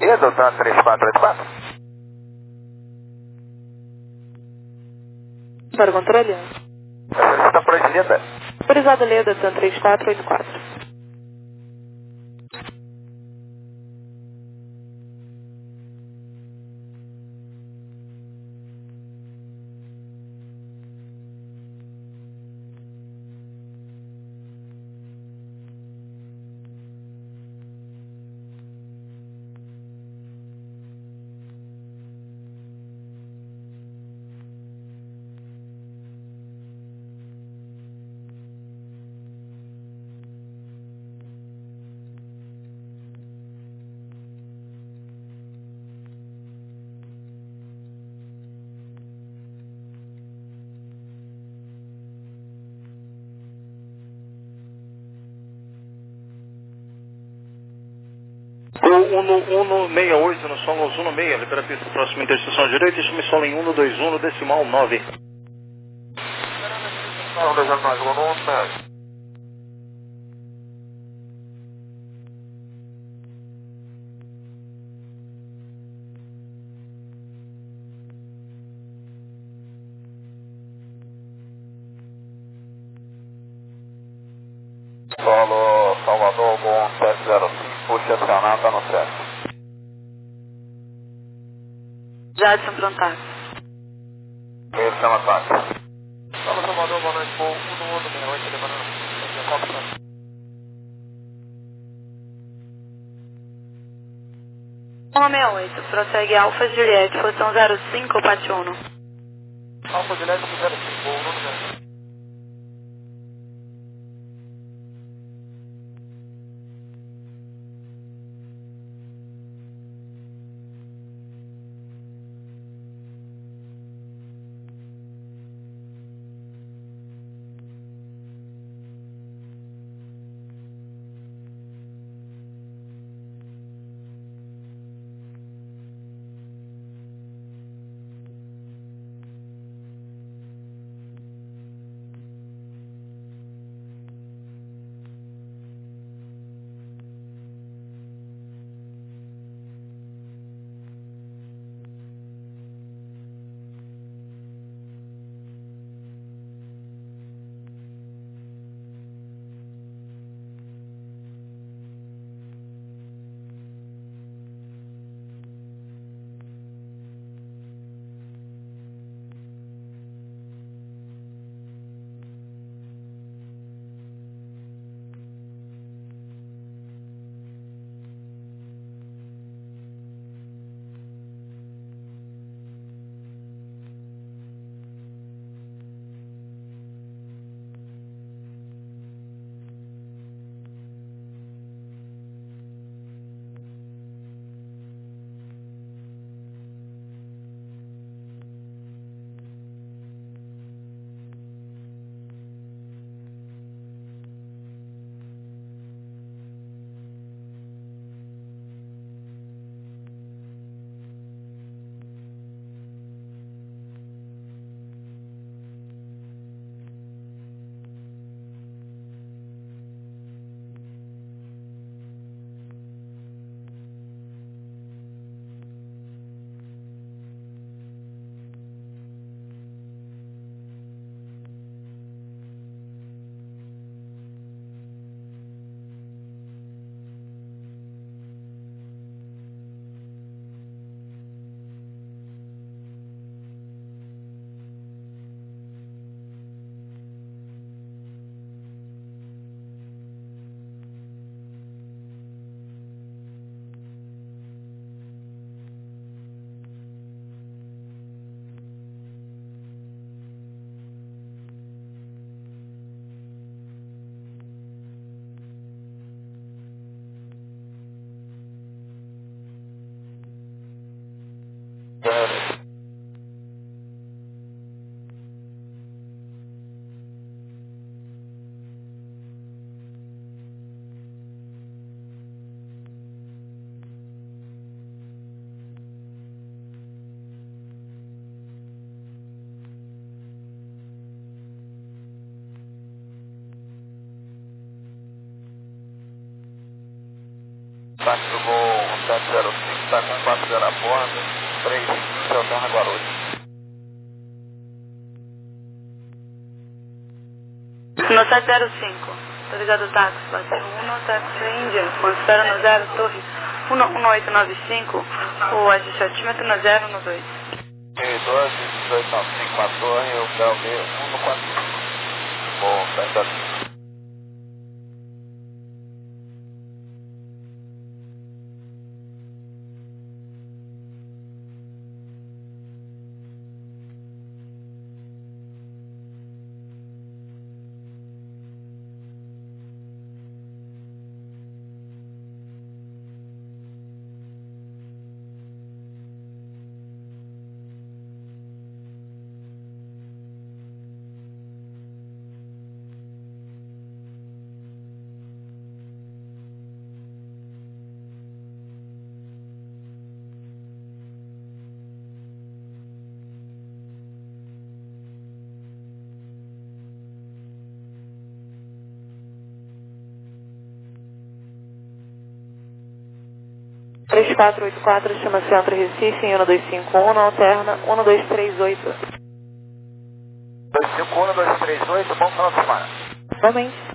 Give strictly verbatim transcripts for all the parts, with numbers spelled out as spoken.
esquerda, tá três quatro oito quatro. Para o controle. Você está por aí, Leda? Autorizado Leda, TAM três quatro oito quatro. O Uno sessenta e oito no solo cento e seis, libera a pista próxima interseção direita, estime solo em cento e vinte e um, decimal nove. Não, dois zero nove, Uno um. Solo Salvador, Gol sete zero cinco, puxa acionar, tá no certo. Jadson Prontax. Ele chama ataque. Solo Salvador, boa noite, Gol um um seis oito, levando. um seis oito, prossegue Alfa Juliette, posição zero cinco, Pátio Uno. Alfa Juliette zero cinco, Gol um um seis. Táxi do Gol sete zero cinco. está com quatro zero a bordo, três quinze, alterna Guarulhos. No sete zero cinco, autorizado táxi, bate um, táxi Índia, considera no zero, torre um um oito nove cinco, o ajuste altímetro no zero um dois. E doze, dezoito nove cinco a torre, o P L B um quatro cinco. Bom, sete zero cinco. três quatro oito quatro, chama Centro Recife, em um dois cinco um, na alterna um dois três oito. dois cinco um, dois três oito, bom final de semana. Realmente.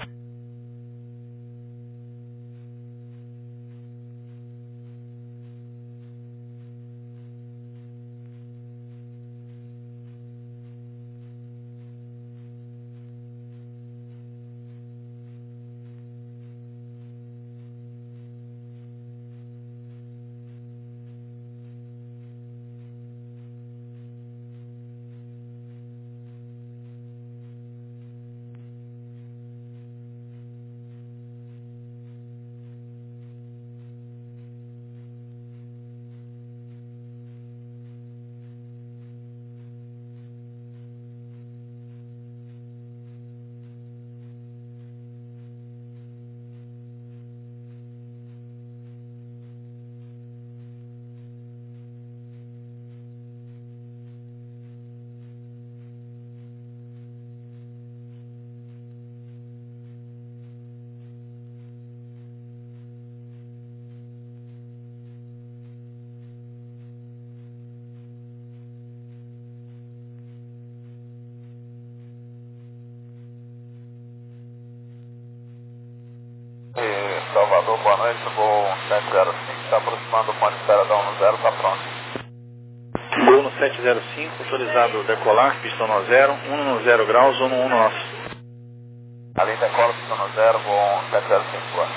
E Salvador, boa noite, voo sete zero cinco, está aproximando o ponto de espera da um zero, está pronto. Voo no sete zero cinco, autorizado decolar, pistão no zero, um no zero graus, um no um nosso. Ali decola, pistão no zero, voo sete zero cinco, boa.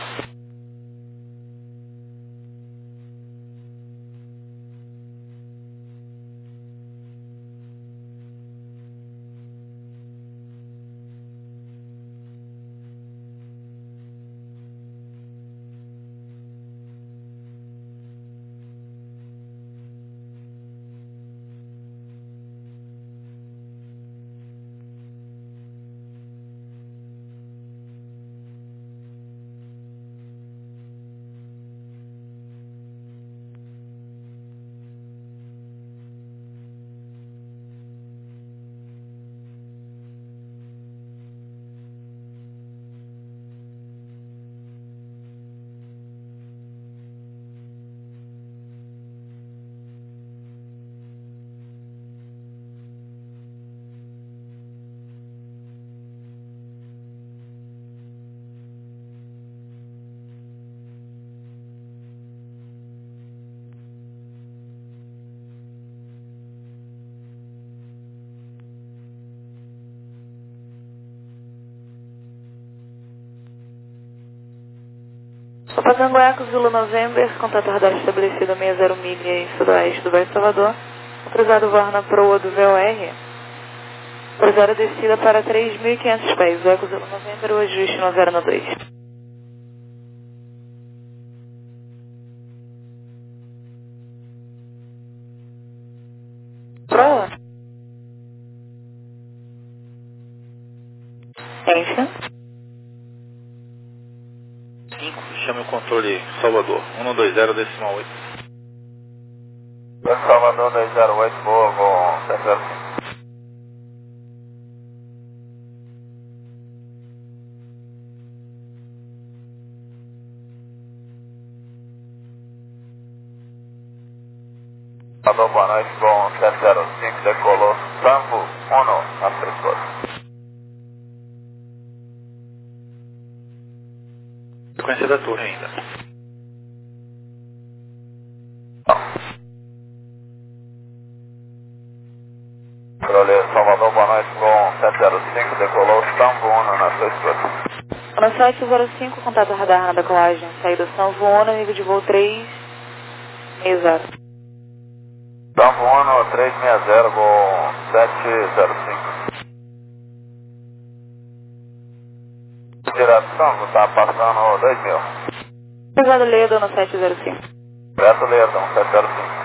Papango Eco, Zulu November, contato radar estabelecido meia zero milha em sudoeste do Bairro Salvador. Autorizado voar na proa do V O R. Autorizado descida para três mil e quinhentos pés. Eco Zulu November, o ajuste no zero dois. Proa. Enche. cinco, chame o controle Salvador, um dois zero decimal oito. Salvador dois zero oito, boa, voo sete zero cinco. Salvador, boa noite, bom sete zero cinco, decolou Tango um nas três cores. Frequência da torre ainda. Controle Salvador, boa noite, bom sete zero cinco, decolou Tango um nas três cores. No sete zero cinco, contato radar na decolagem, saída São João, nível de voo três seis zero. Tango um, três seis zero, voo sete zero cinco. Direto Tango, tá passando dois mil. Cruzado Ledo no sete zero cinco. Direto Leerdon, sete zero cinco.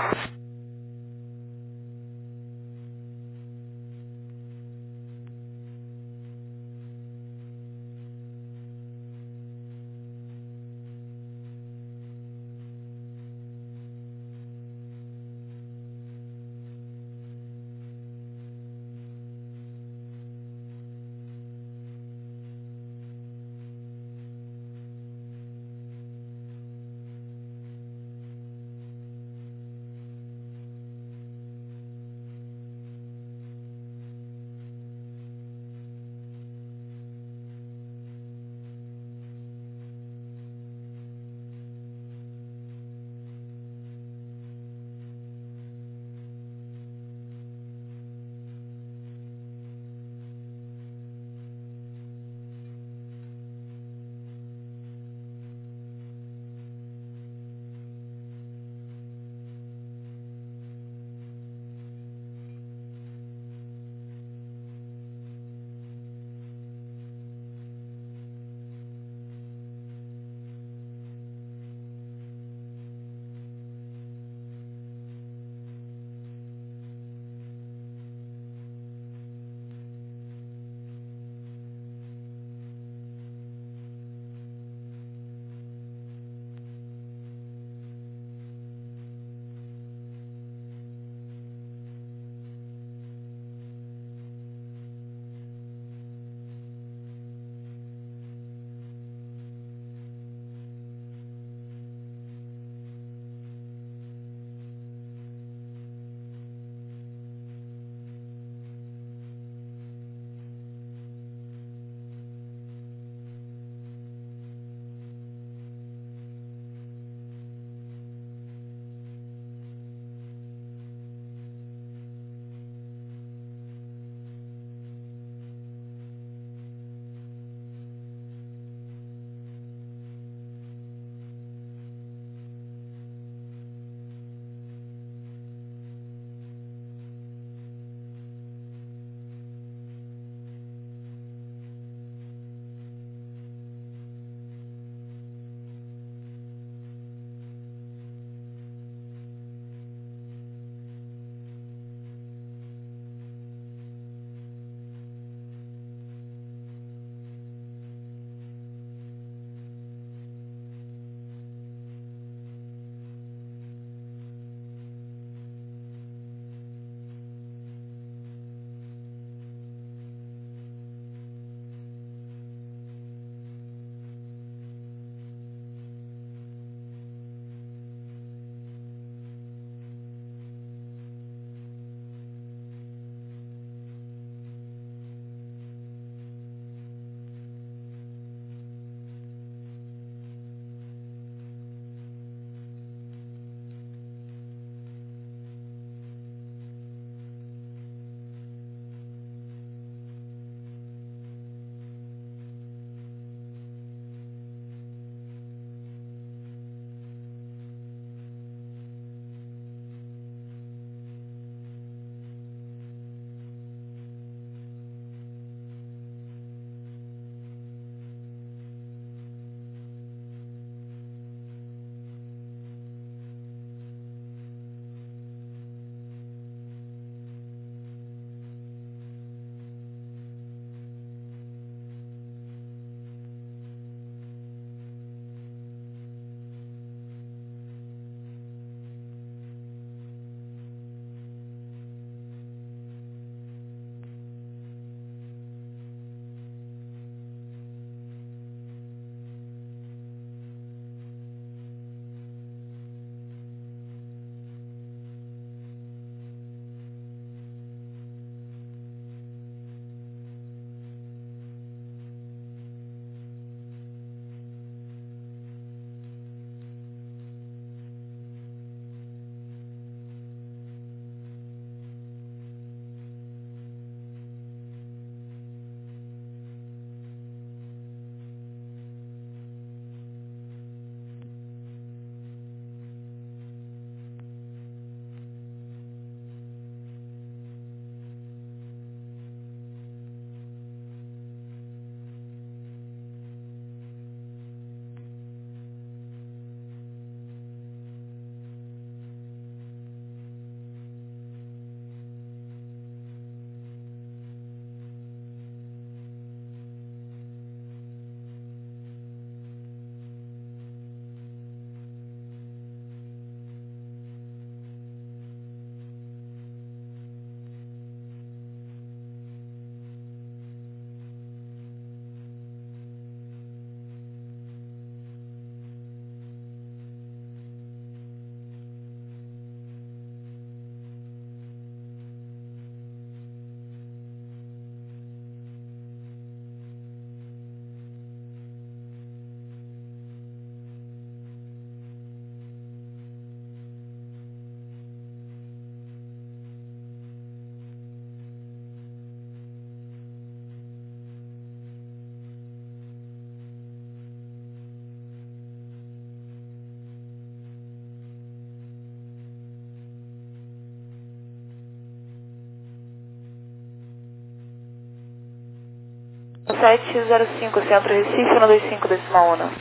sete zero cinco, Centro Recife, um dois cinco, decimal um.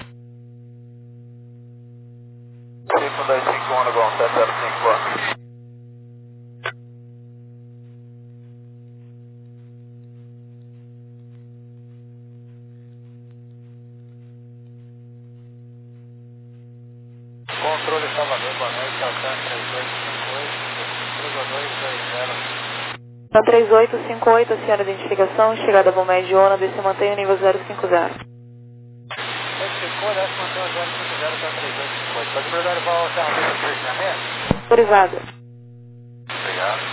cinco dois cinco um, bom, sete zero cinco, boa. Controle Salvador, boa noite, Alcan três dois cinco oito, cruza dois dois zero. Então três oito cinco oito, senhora identificação, chegada a bom médio ONA, desce mantenha o nível zero cinco zero. Ficou, desce mantém o zero cinco zero, tá três dois cinco oito. Pode perguntar o valor da treinamento? Autorizado. Obrigado.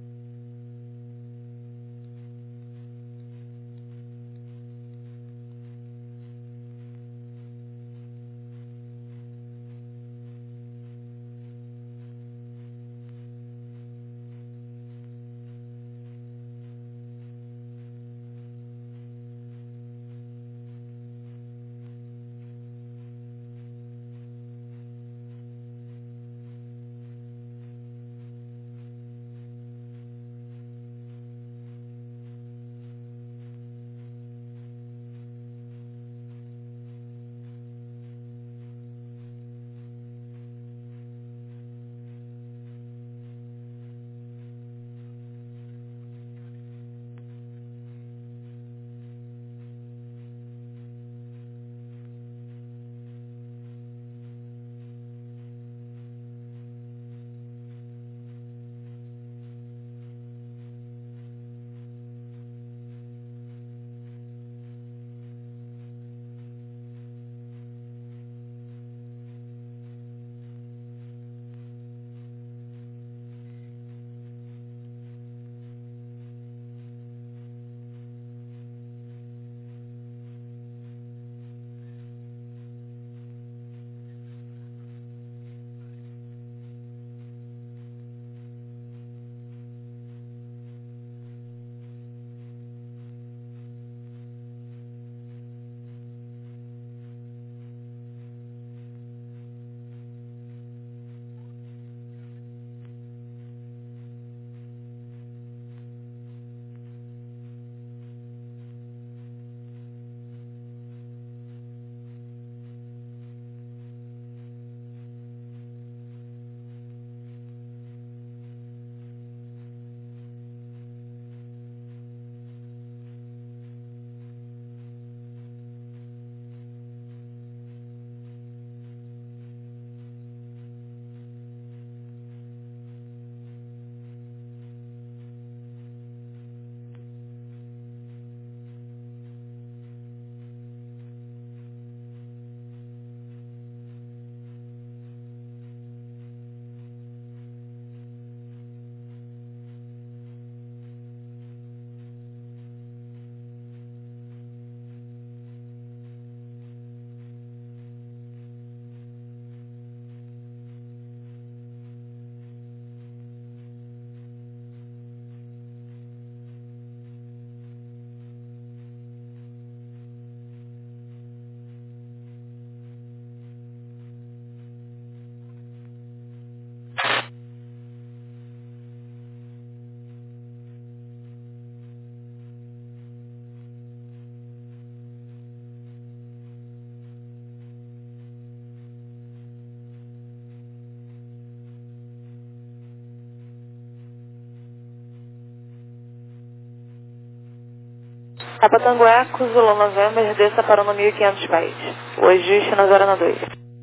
Papa Tangueco, Zulu November, desça para o mil e quinhentos pés. O ajuste na zero dois.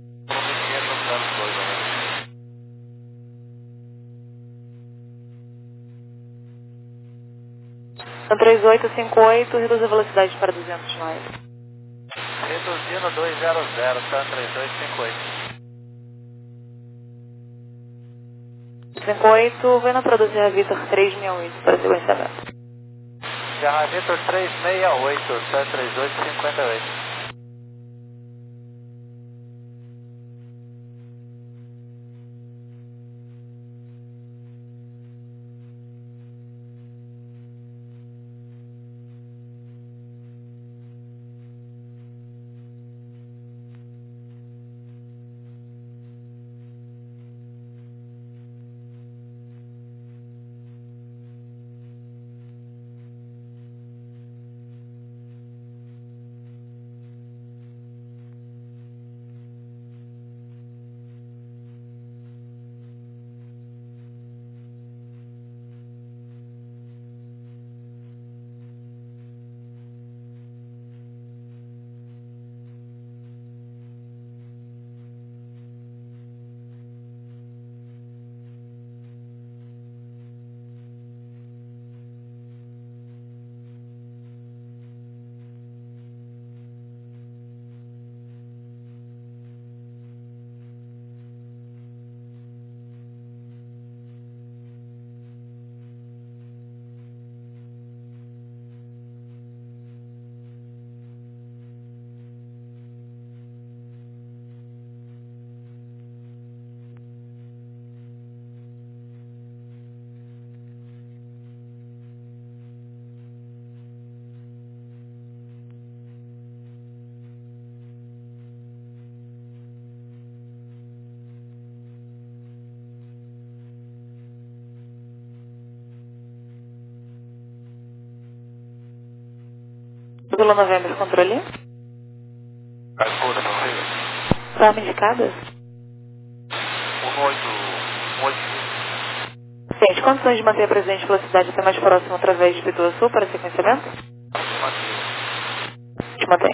três oito cinco oito, reduz a velocidade para duzentos nós. Reduzindo dois zero zero, tá três dois cinco oito. cinco oito, vem na produzir a Vitor três seis oito para sequenciamento. Serra Vitor três seis oito, tá três dois cinco oito. Zulu November, controle. Escuta, meu filho. Forma indicada. um oito, um oito. Tem condições de manter a presente velocidade até mais próximo através de Pituaçu para sequenciamento? Te mantém.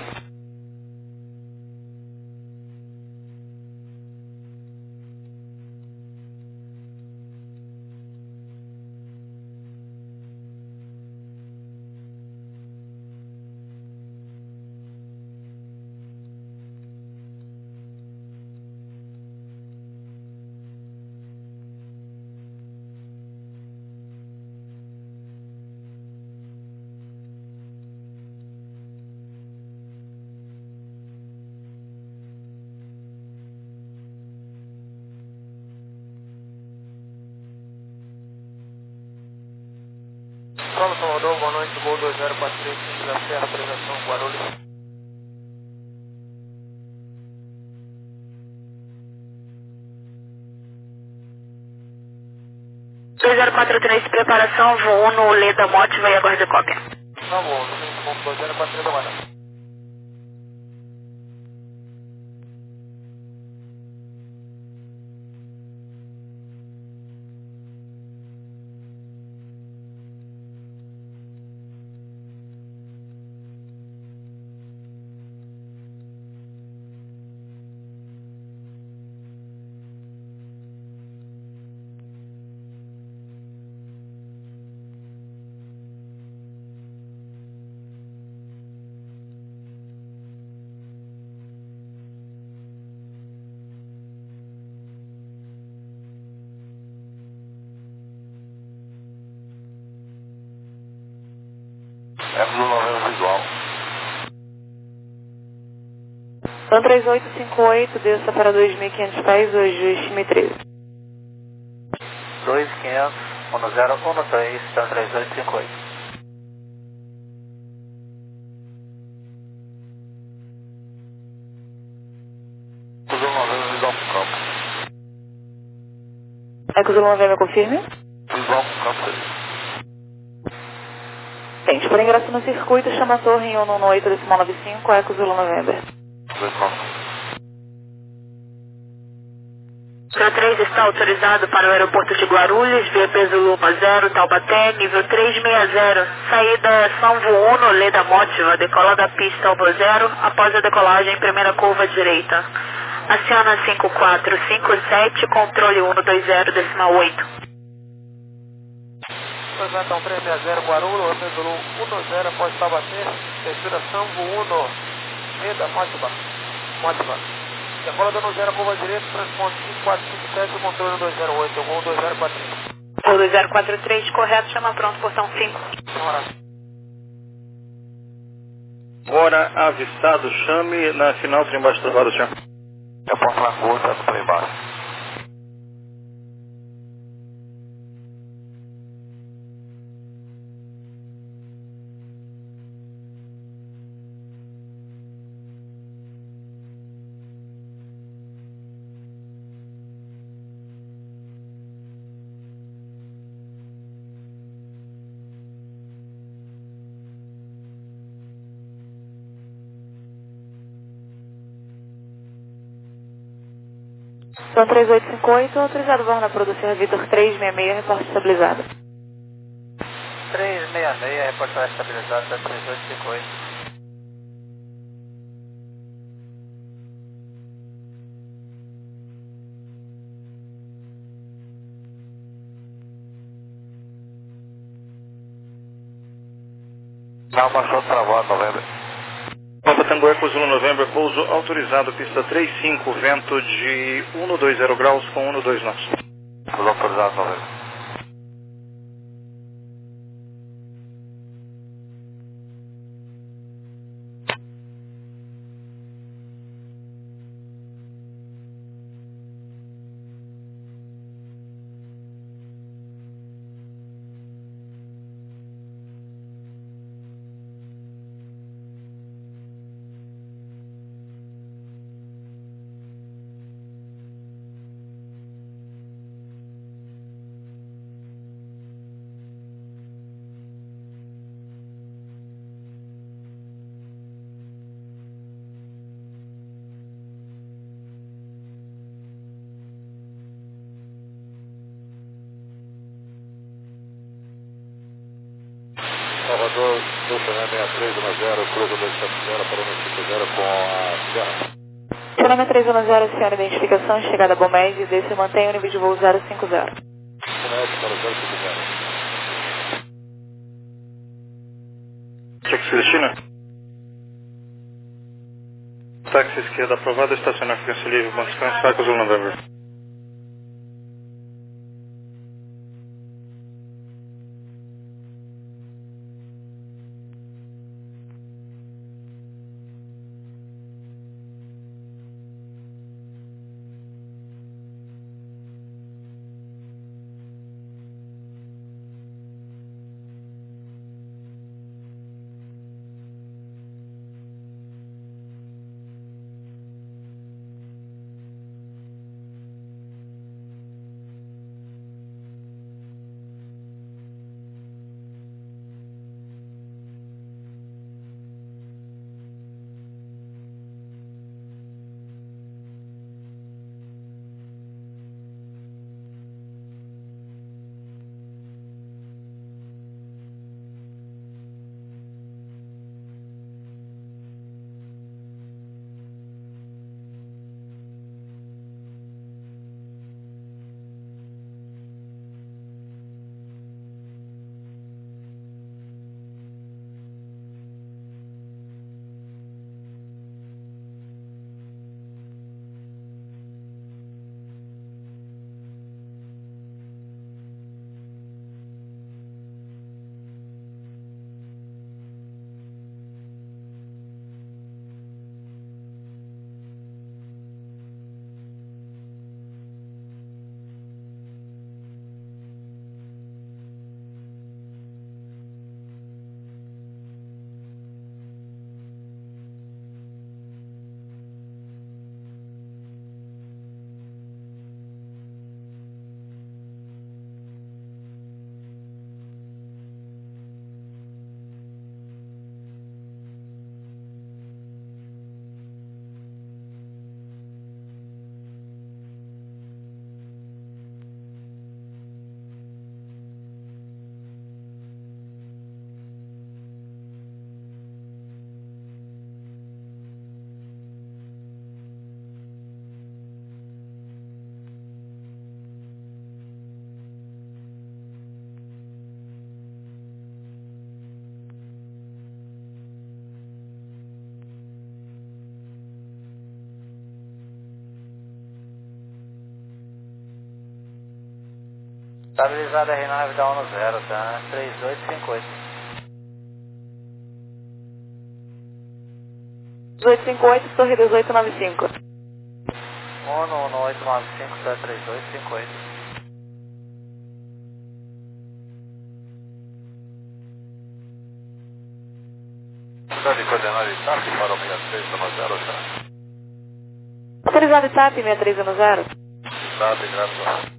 Fala, Salvador, boa noite, Gol dois zero quatro três, cinco da Serra, apresentação Guarulhos. dois zero quatro três, preparação, voo no Leda Mótiva e aguarde cópia. Tá bom, no dois zero quatro três da manhã. É Zulu November visual. Então três oito cinco oito, desça para dois mil e quinhentos pés, hoje, estime treze. dois quinhentos, um zero um três, então três oito cinco oito. Zulu November visual com campo. É que o Zulu November confirme? Visual com campo. Tente, por ingresso no circuito, chama a torre em um um oito decimal nove cinco, Eco Zulu November. zero três está autorizado para o aeroporto de Guarulhos, via peso Luma zero, Taubaté, nível trezentos e sessenta, saída São Vuono, Leda Mótiva, decola da pista Alvo Zero, após a decolagem, primeira curva direita. Aciona cinco quatro cinco sete, controle um dois zero decimal oito. Apresentação três seis zero Guarulhos, peso um dois zero, após Taubaté, terceira São Vuono, Leda Mótiva, Mótiva. Decola dando zero, curva direita, transporte cinco quatro cinco sete, controle dois zero oito, Gol dois zero quatro três. Gol dois zero quatro três, correto, chama pronto, portão cinco. Agora avistado, chame na final, trem embaixo travado, senhor. É Porto Lagoa, tá embaixo. Então três oito cinco oito, autorizado voo na produção Vitor trezentos e sessenta e seis, reporte estabilizado. trezentos e sessenta e seis, reportagem estabilizada, três oito cinco oito. Não, baixou travado, novembro. Papa Tango Eco Zulu November, pouso autorizado, pista trinta e cinco, vento de cento e vinte graus com cento e vinte knots. Pouso autorizado, novembro. Sultanã seis três um zero, cruza dois sete zero para um cinco zero com a Sierra. Sultanã três um zero, senhora identificação, chegada a Bomed, desce e mantém o nível de voo zero cinco zero. Bomed para zero cinco zero. Táxi Cristina. Táxi esquerda aprovado, estacionar frequência livre, bom descanso, Eco Zulu November. Estabilizada R nove da um zero, tá? três oito cinco oito. dezoito cinquenta e oito, Torre dezoito noventa e cinco. um um oito nove cinco, tá? três oito cinco oito. Cidade coordenada I T A P para o seis três um zero, tá? Autorizado I T A P seis três um zero. I T A P, graças.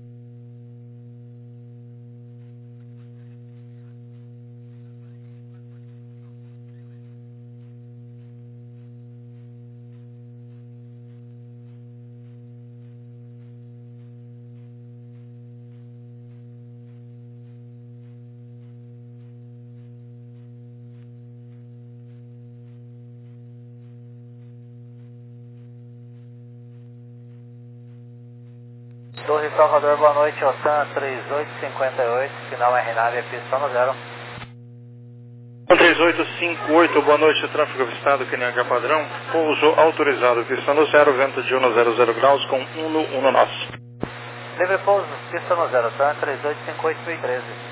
Torre Salvador, boa noite, OTAN três oito cinco oito, final R nove, pista no zero. três oito cinco oito, boa noite, tráfego avistado, Q N H padrão, pouso autorizado, pista no zero, vento de um zero zero graus com um no um nós. Livre pouso, pista no zero, OTAN três oito cinco oito mil e treze.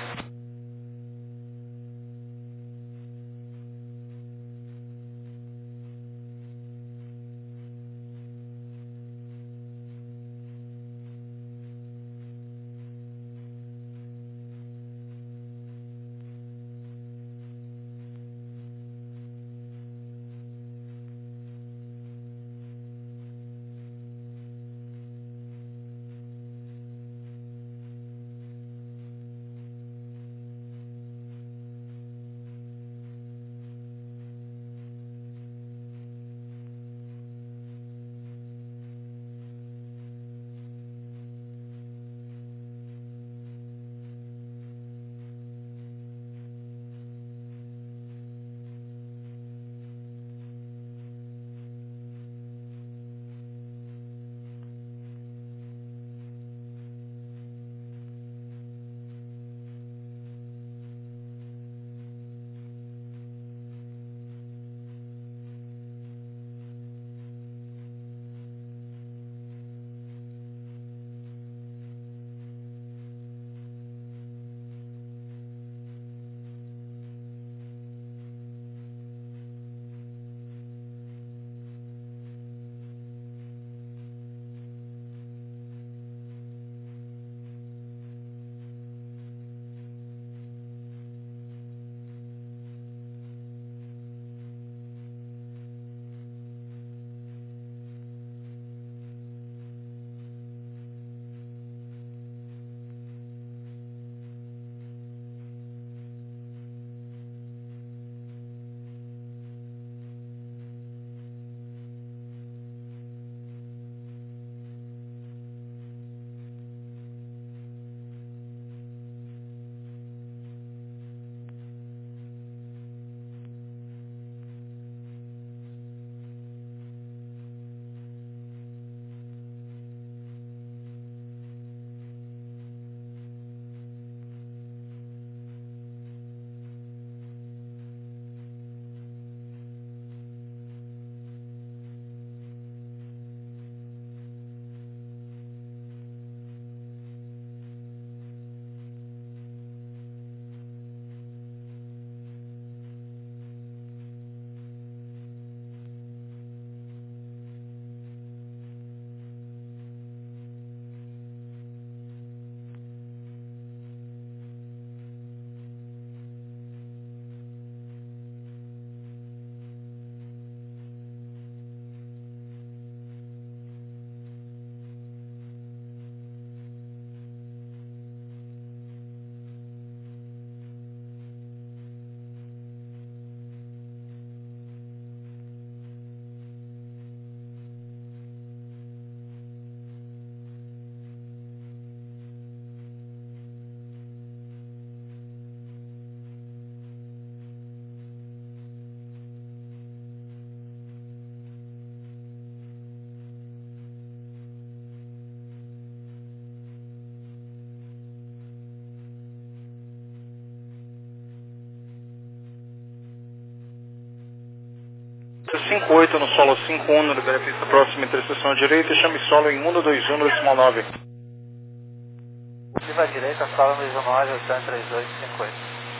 cinco oito no solo cinco um, no libera pista próxima, interseção à direita e chame solo em um dois um no decimal nove. Viva à direita, solo no decimal nove, Oceano três oito cinco oito.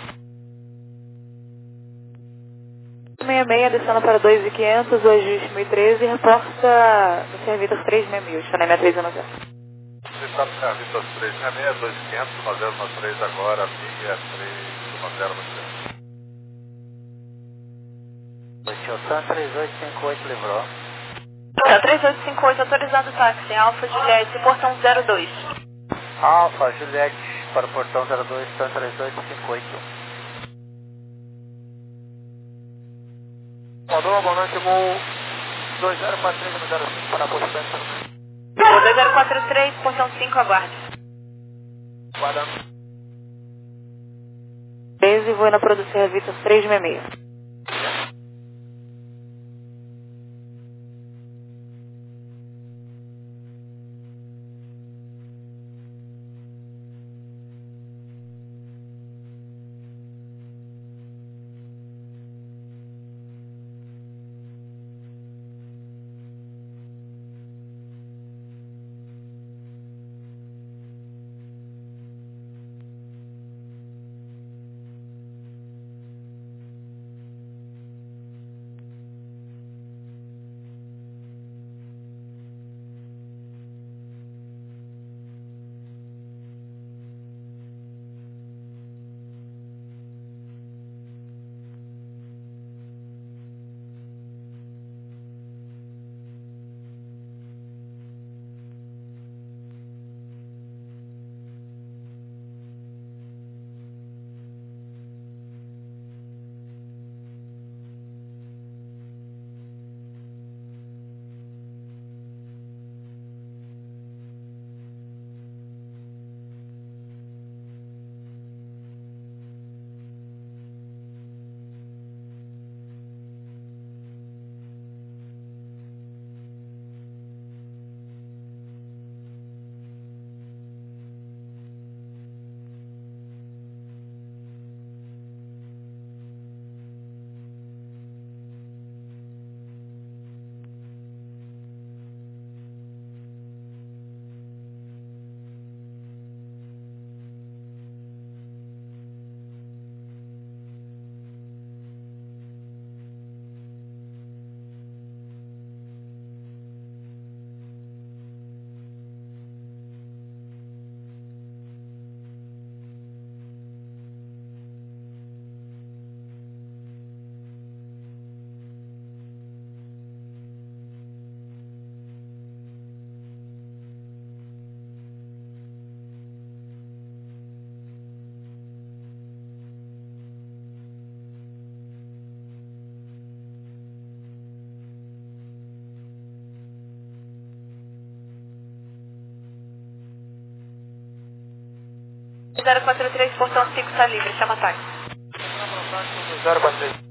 sessenta e seis, descendo para dois mil e quinhentos, o ajuste mil e treze, reporta no Servitas três seis mil, está na minha três um zero. Estado de serviço aos três seis seis, dois mil e quinhentos, um zero um três agora, meia três um zero um três. Oceano três oito cinco oito, livrou. Tá, três oito cinco oito, autorizado táxi, Alfa Juliette, portão zero dois. Alfa Juliette para o portão zero dois, Oceano três oito cinco oito. Mandou, boa noite, voo dois zero quatro três zero cinco para a Portão. dois zero quatro três, portão cinco, aguarde. Guardando. treze, voando para o Servitas três seis seis. zero quatro três, portão cinco, está livre, chama táxi. zero quatro três.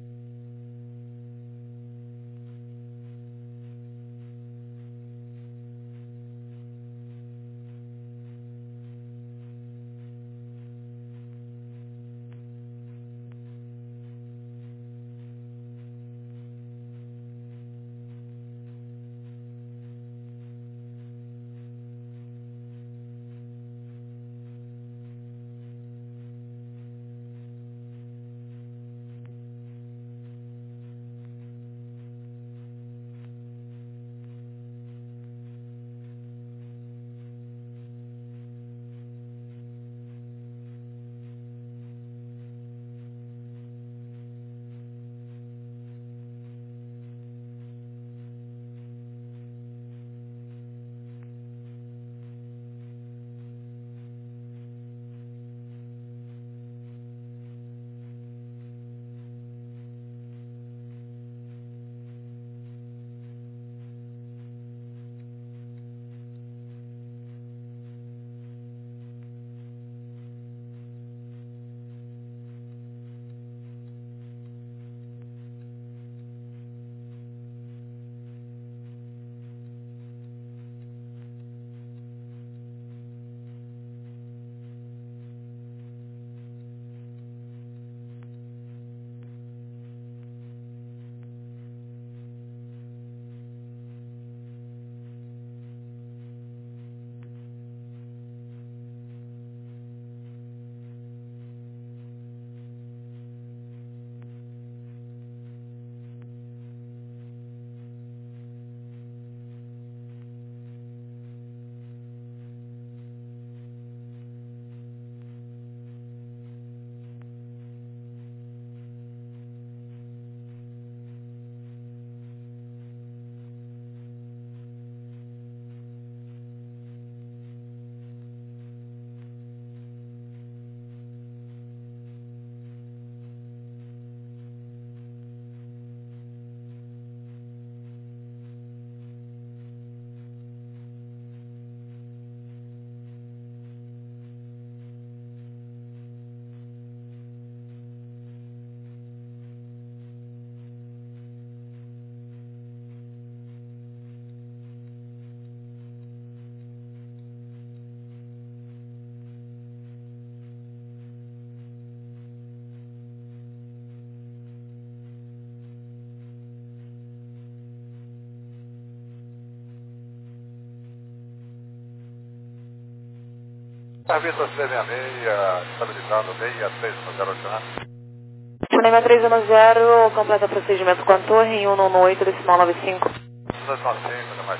Vitor três seis seis, estabilizado seis três um zero oito. Cinema três um zero, completa procedimento com a torre em um um oito, decimal nove cinco. dois nove cinco, até mais.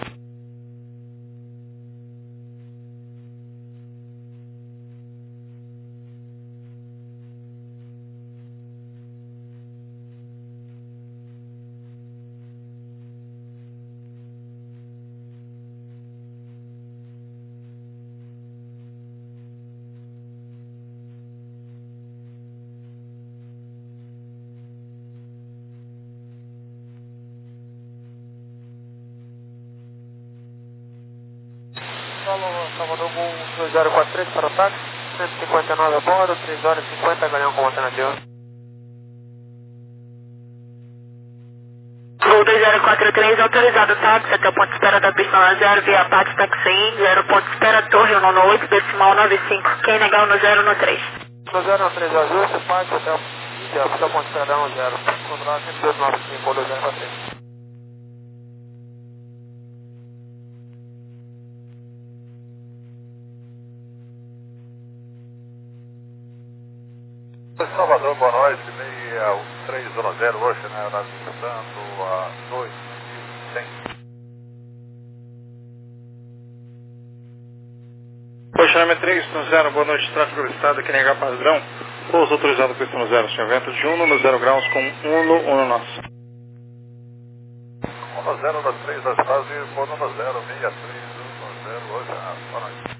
Solo Salvador Gol dois zero quatro três para o táxi, cento e cinquenta e nove a bordo, três horas e cinquenta, Galeão como alternativa. Gol dois zero quatro três, autorizado táxi até o ponto de espera da pista zero, via Apache Taxi, zero ponto de espera, torre um um oito, decimal nove cinco. Quem negar o no zero no três. No zero três ajuste, Apache até o até o ponto de espera no zero. Controlar cento e dois nove cinco, dois zero quatro três. Salvador, boa noite, meia três um zero, hoje, né, horário visitando a dois mil e cem. Oceaname três um zero, boa noite, tráfego do estado, aqui em padrão. Pouso autorizado pista no zero, sem vento de um no zero graus com um no um nosso. um no zero no três das fases, um no zero, meia três um zero, hoje, boa noite.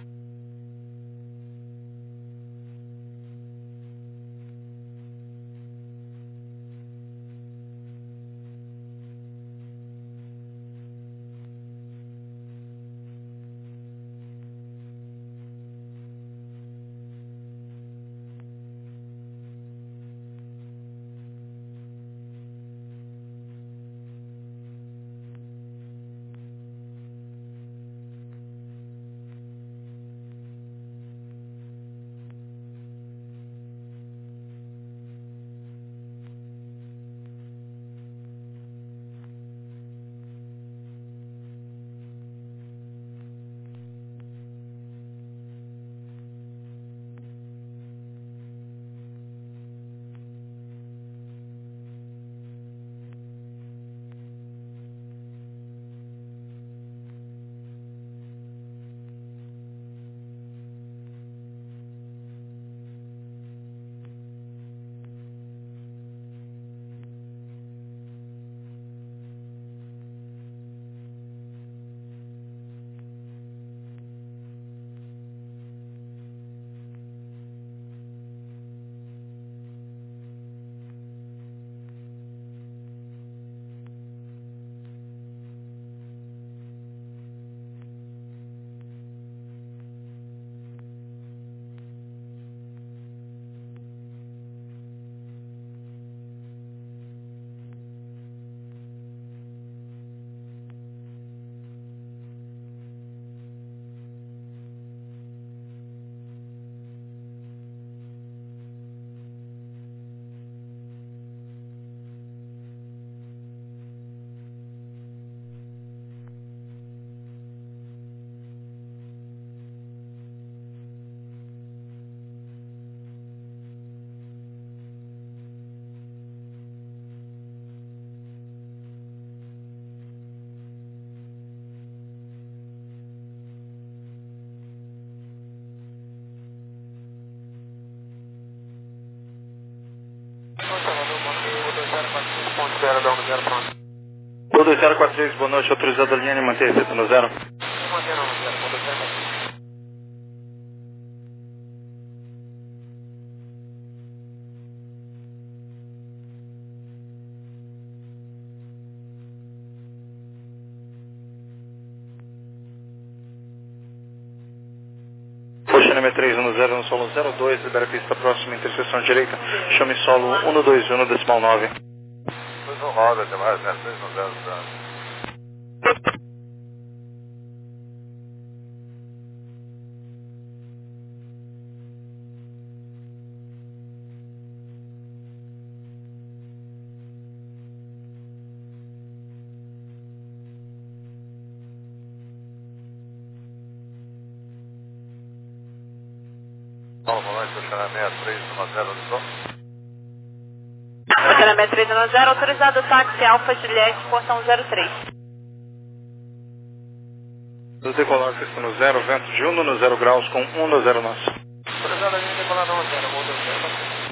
Gol dois zero quatro três, boa noite, autorizado a linha e manter receita no zero. Mantendo no zero, dois zero quatro três. Oceaname três um zero, no solo zero dois, libera a pista próxima, interseção direita, chame solo um dois um, decimal nove. dois um nove, até mais, né, três um zero zero. Paulo, volante, Oceana seis três um zero, avisou? Oceana seis três um zero, autorizado táxi Alfa Juliette, portão zero três. Decolar pista no zero, vento de um no zero graus com um no zero nosso. Autorizado a linha decolar no zero, voo dois zero quatro três.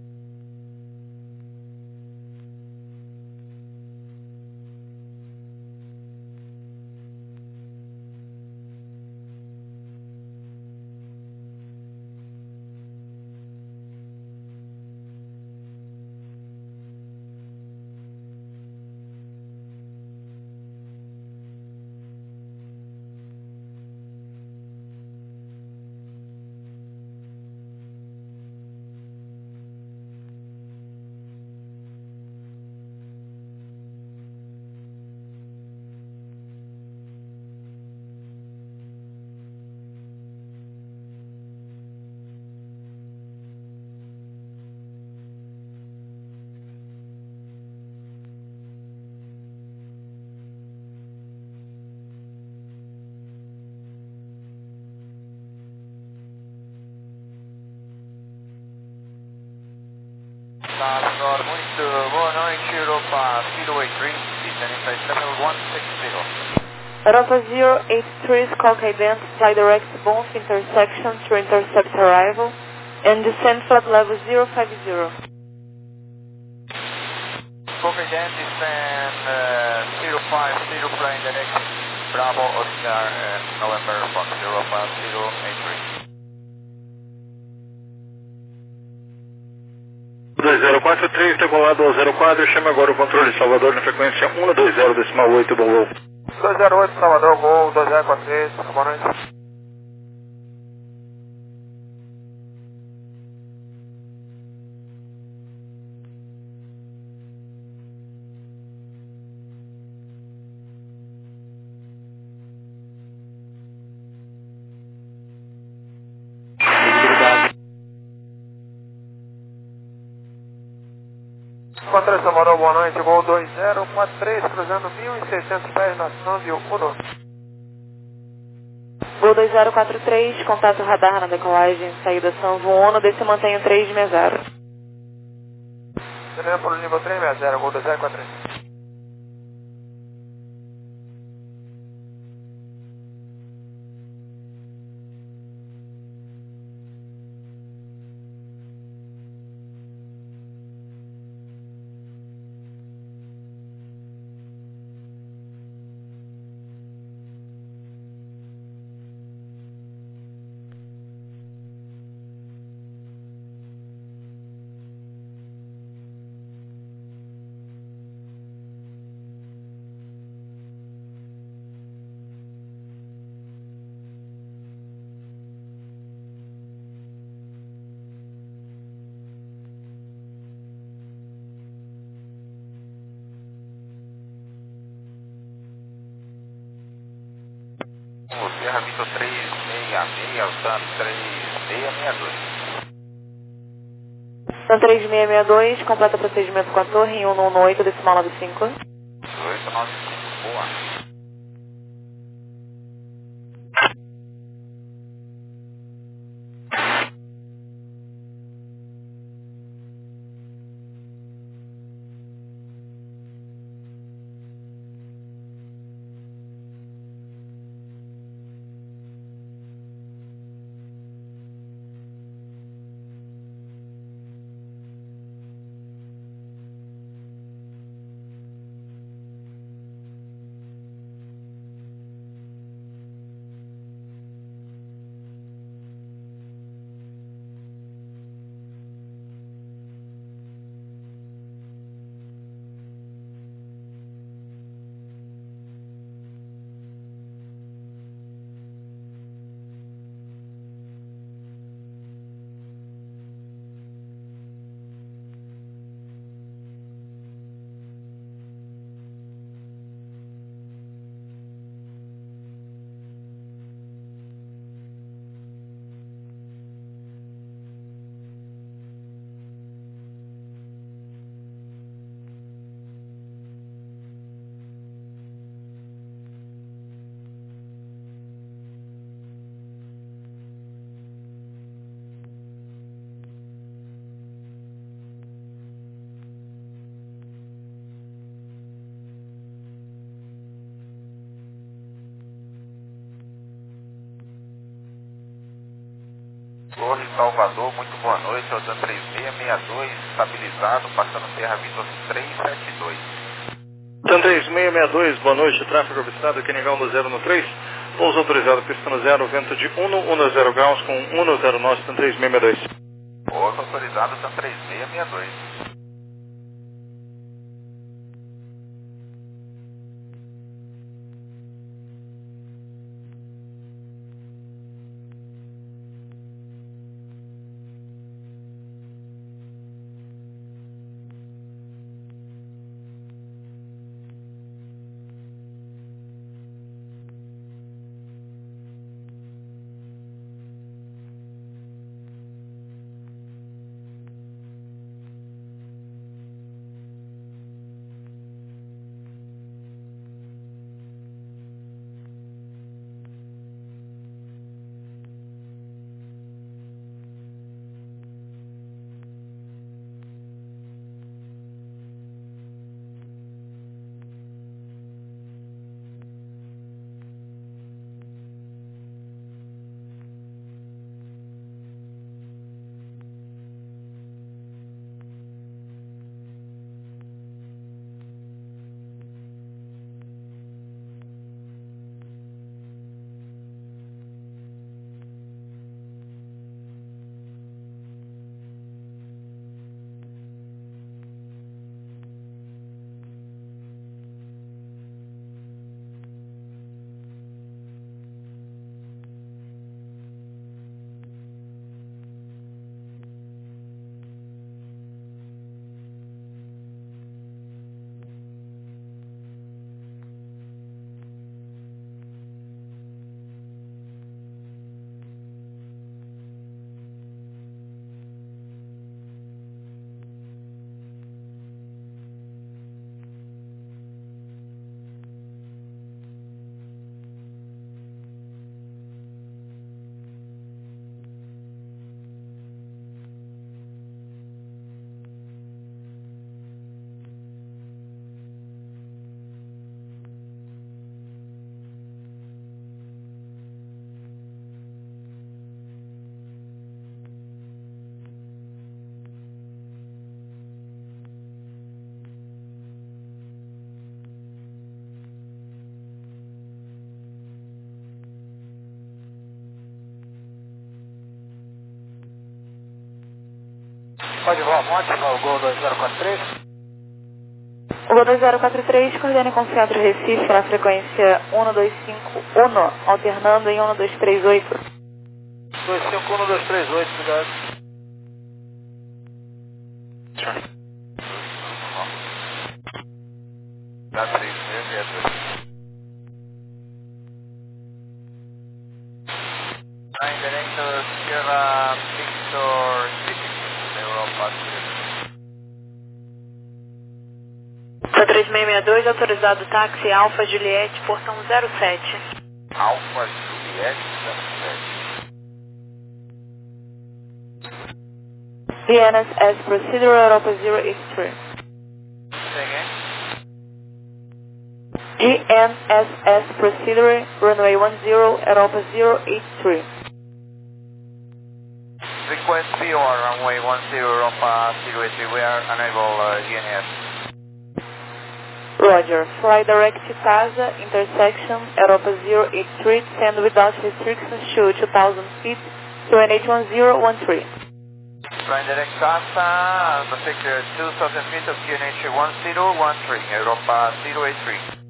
Salvador, muito boa noite, Europa zero eight three, descending flight level one six zero. Europa zero eight three, Squawk ident, fly direct both intersections to intercept arrival, and descend flight level zero five zero. Squawk ident, descend uh, zero five zero, flying direct, Bravo, Oscar, uh, November, Fox, Europa zero eight three. dois zero quatro três, decolado ao zero quatro, chama agora o controle de Salvador na frequência um dois zero decimal oito, bom voo. dois zero oito, Salvador, gol dois zero quatro três, boa noite. quatro três, Salvador, boa noite, gol dois zero quatro três, cruzando mil e seiscentos pés na Sânvio Uno. Voo dois zero quatro três, contato radar na decolagem, saída São Uno, desce mantenho três seis zero. Serena para o nível três seis zero, gol dois zero quatro três. Sierra Vitor três seis seis, Sun três seis seis dois. Sun três seis seis dois, completa procedimento com a torre em um um oito, decimal nove cinco. oito nove cinco, boa. Guarulhos, Salvador, muito boa noite, é o Dan três seis seis dois, estabilizado, passando Terra Vitor três sete dois. Dan três seis seis dois, boa noite, tráfego avistado, aqui Negão no zero no três, pouso autorizado, pista no zero, vento de um no zero graus com um no zero norte, Dan três seis seis dois. Pouso autorizado, Dan três seis seis dois. Pode voar, Mótica, o Gol dois zero quatro três. O Gol dois zero quatro três, coordene com o Centro Recife na frequência um dois cinco um, alternando em um dois três oito. dois cinco um dois três oito, obrigado. Dan três seis seis dois. Nine director, Sierra Victor City, Europa. três seis seis dois, autorizado táxi Alfa Juliette, portão zero sete. Alfa Juliette zero sete. D N S S Procedure Europa zero eight three. Say again? G N S S Procedure Runway one zero Europa zero eight three. Request P O R runway one zero Europa zero eight three, we are unable uh, G N S. Roger. Fly direct to Casa, intersection, Europa zero eight three, descend without restrictions to two thousand feet, to N H one zero one three. Flying direct Casa, protect two thousand feet of Q N H one zero one three, Europa zero eight three.